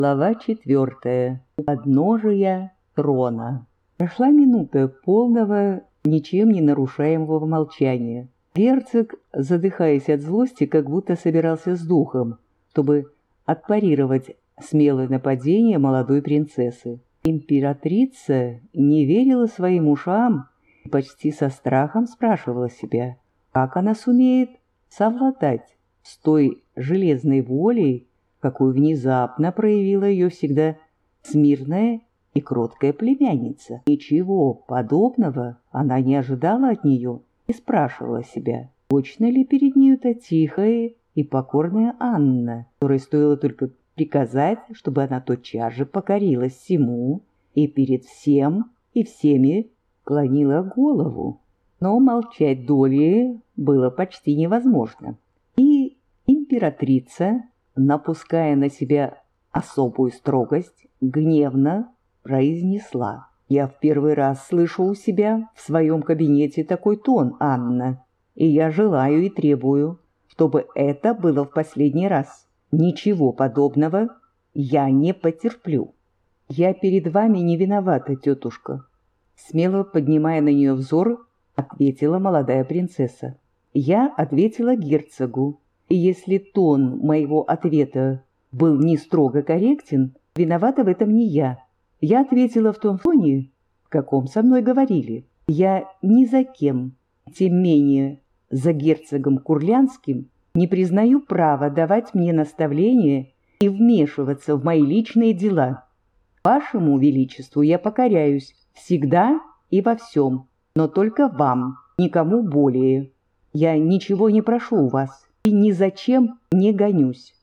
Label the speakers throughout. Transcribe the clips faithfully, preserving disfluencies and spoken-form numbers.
Speaker 1: Глава четвертая. У подножия трона. Прошла минута полного, ничем не нарушаемого молчания. Герцог, задыхаясь от злости, как будто собирался с духом, чтобы отпарировать смелое нападение молодой принцессы. Императрица не верила своим ушам и почти со страхом спрашивала себя, как она сумеет совладать с той железной волей, какую внезапно проявила ее всегда смирная и кроткая племянница. Ничего подобного она не ожидала от нее и спрашивала себя, точно ли перед нею та тихая и покорная Анна, которой стоило только приказать, чтобы она тотчас же покорилась всему и перед всем и всеми клонила голову. Но молчать долей было почти невозможно. И императрица, напуская на себя особую строгость, гневно произнесла: «Я в первый раз слышу у себя в своем кабинете такой тон, Анна, и я желаю и требую, чтобы это было в последний раз. Ничего подобного я не потерплю». «Я перед вами не виновата, тетушка», — смело поднимая на нее взор, ответила молодая принцесса. «Я ответила герцогу. И если тон моего ответа был не строго корректен, виновата в этом не я. Я ответила в том тоне, в каком со мной говорили. Я ни за кем, тем менее за герцогом Курлянским, не признаю права давать мне наставления и вмешиваться в мои личные дела. Вашему величеству я покоряюсь всегда и во всем, но только вам, никому более. Я ничего не прошу у вас и ни зачем не гонюсь.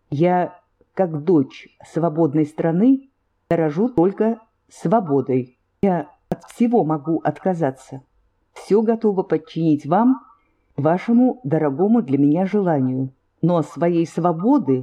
Speaker 1: Я, как дочь свободной страны, дорожу только свободой. Я от всего могу отказаться. Все готово подчинить вам, вашему дорогому для меня желанию. Но своей свободы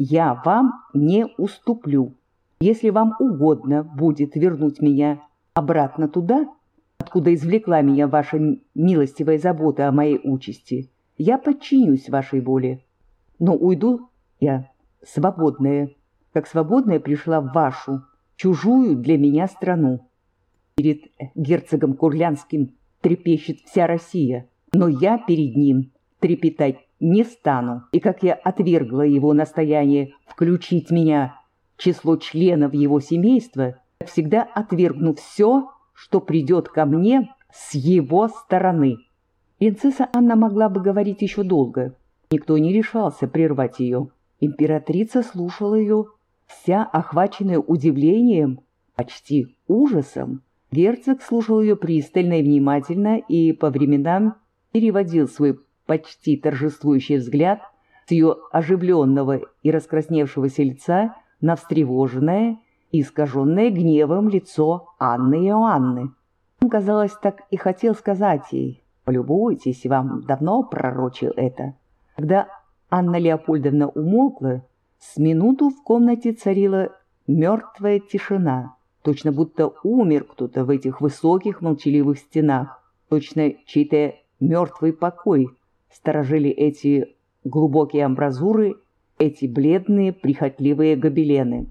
Speaker 1: я вам не уступлю. Если вам угодно будет вернуть меня обратно туда, откуда извлекла меня ваша милостивая забота о моей участи, я подчинюсь вашей воле. Но уйду я свободная, как свободная пришла в вашу, чужую для меня страну. Перед герцогом Курлянским трепещет вся Россия, но я перед ним трепетать не стану. И как я отвергла его настояние включить меня в число членов его семейства, всегда отвергну все, что придет ко мне с его стороны». Принцесса Анна могла бы говорить еще долго. Никто не решался прервать ее. Императрица слушала ее, вся охваченная удивлением, почти ужасом. Герцог слушал ее пристально и внимательно и по временам переводил свой почти торжествующий взгляд с ее оживленного и раскрасневшегося лица на встревоженное и искаженное гневом лицо Анны Иоанны. Он, казалось, так и хотел сказать ей: «Полюбуйтесь, вам давно пророчил это». Когда Анна Леопольдовна умолкла, с минуту в комнате царила мертвая тишина. Точно будто умер кто-то в этих высоких молчаливых стенах. Точно чей-то мертвый покой сторожили эти глубокие амбразуры, эти бледные прихотливые гобелены.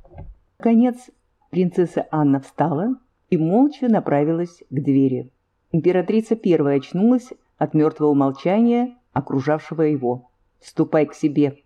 Speaker 1: Наконец принцесса Анна встала и молча направилась к двери. Императрица первая очнулась от мертвого молчания, окружавшего его. «Ступай к себе,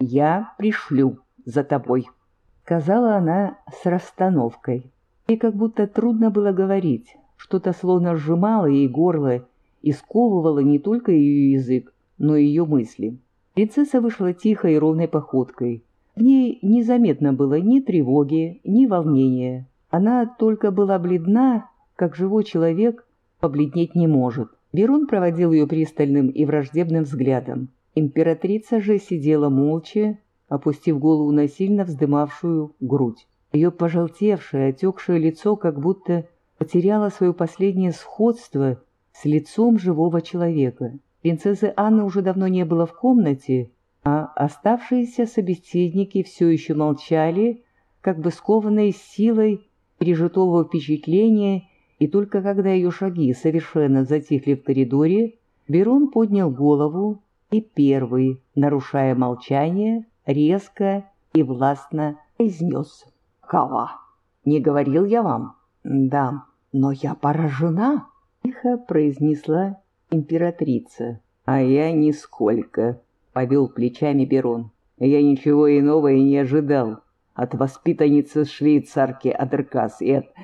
Speaker 1: я пришлю за тобой», — сказала она с расстановкой. И как будто трудно было говорить, что-то словно сжимало ей горло и сковывало не только ее язык, но и ее мысли. Принцесса вышла тихой и ровной походкой. В ней незаметно было ни тревоги, ни волнения. Она только была бледна, как живой человек побледнеть не может. Берон проводил ее пристальным и враждебным взглядом. Императрица же сидела молча, опустив голову на сильно вздымавшую грудь. Ее пожелтевшее, отекшее лицо как будто потеряло свое последнее сходство с лицом живого человека. Принцессы Анны уже давно не было в комнате, а оставшиеся собеседники все еще молчали, как бы скованные силой пережитого впечатления, и только когда ее шаги совершенно затихли в коридоре, Берон поднял голову и первый, нарушая молчание, резко и властно произнес. «Кава, не говорил я вам?» «Да, но я поражена», — тихо произнесла императрица. «А я нисколько», — повел плечами Берон. «Я ничего иного и не ожидал от воспитанницы швейцарки Адеркас и от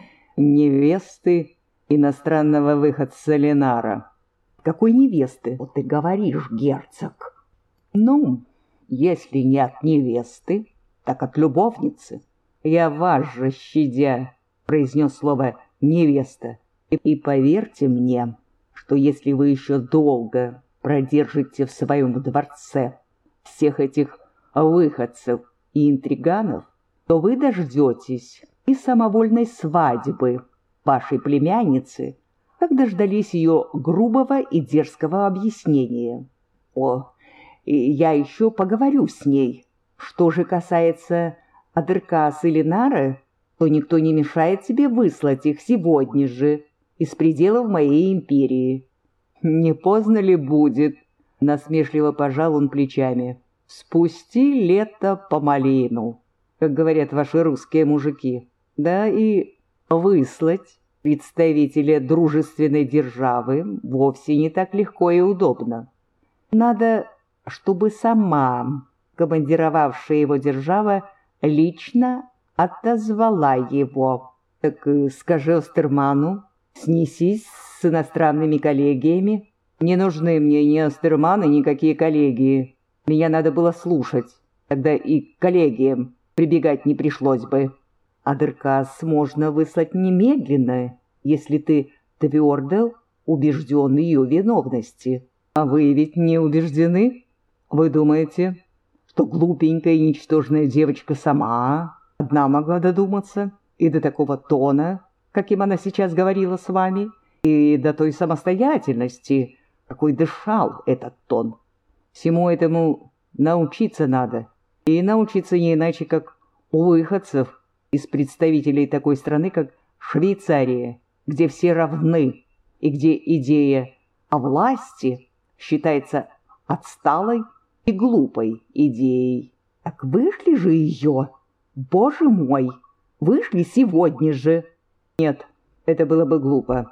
Speaker 1: невесты иностранного выходца Ленара». «Какой невесты?» «Вот ты говоришь, герцог». «Ну, если не от невесты, так от любовницы. Я вас же, щадя, произнес слово «невеста». И, и поверьте мне, что если вы еще долго продержите в своем дворце всех этих выходцев и интриганов, то вы дождетесь и самовольной свадьбы вашей племянницы, как дождались ее грубого и дерзкого объяснения. О, и я еще поговорю с ней. Что же касается Адеркас и Ленара, то никто не мешает тебе выслать их сегодня же из пределов моей империи. Не поздно ли будет? Насмешливо пожал он плечами. Спусти лето помалину, как говорят ваши русские мужики. Да и выслать представителя дружественной державы вовсе не так легко и удобно. Надо, чтобы сама командировавшая его держава лично отозвала его. Так скажи Остерману, снесись с иностранными коллегиями. Не нужны мне ни Остерманы, никакие коллегии. Меня надо было слушать, тогда и к коллегиям прибегать не пришлось бы. Адеркас можно выслать немедленно, если ты твердо убежден в ее виновности. А вы ведь не убеждены? Вы думаете, что глупенькая и ничтожная девочка сама одна могла додуматься и до такого тона, каким она сейчас говорила с вами, и до той самостоятельности, какой дышал этот тон? Всему этому научиться надо, и научиться не иначе, как у выходцев из представителей такой страны, как Швейцария, где все равны, и где идея о власти считается отсталой и глупой идеей. Так вышли же ее, боже мой, вышли сегодня же. Нет, это было бы глупо.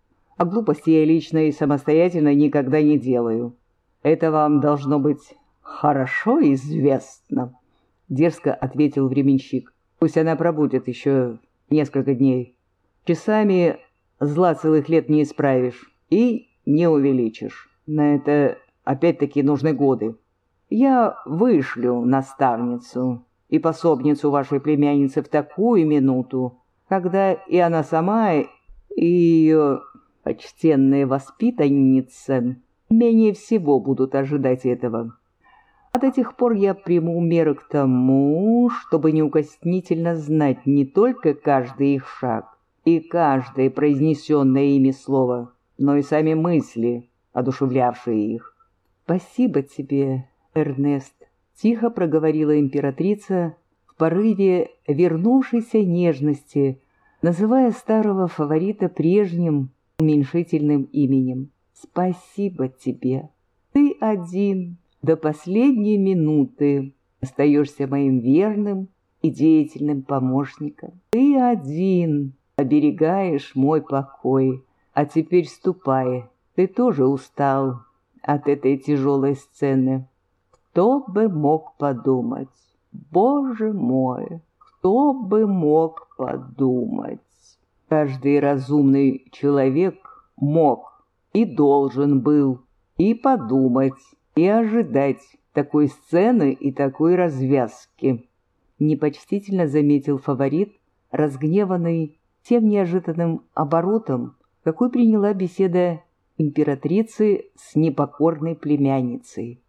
Speaker 1: А глупости я лично и самостоятельно никогда не делаю. Это вам должно быть хорошо известно, дерзко ответил временщик. Пусть она пробудет еще несколько дней. Часами зла целых лет не исправишь и не увеличишь. На это опять-таки нужны годы. Я вышлю наставницу и пособницу вашей племянницы в такую минуту, когда и она сама, и ее почтенная воспитанница менее всего будут ожидать этого. А до тех пор я приму меры к тому, чтобы неукоснительно знать не только каждый их шаг и каждое произнесенное ими слово, но и сами мысли, одушевлявшие их. «Спасибо тебе, Эрнест», — тихо проговорила императрица в порыве вернувшейся нежности, называя старого фаворита прежним уменьшительным именем. «Спасибо тебе. Ты один до последней минуты остаешься моим верным и деятельным помощником. Ты один оберегаешь мой покой. А теперь ступай, ты тоже устал от этой тяжелой сцены. Кто бы мог подумать? Боже мой, кто бы мог подумать?» Каждый разумный человек мог и должен был и подумать, и ожидать такой сцены и такой развязки. Непочтительно заметил фаворит, разгневанный тем неожиданным оборотом, какой приняла беседа императрицы с непокорной племянницей.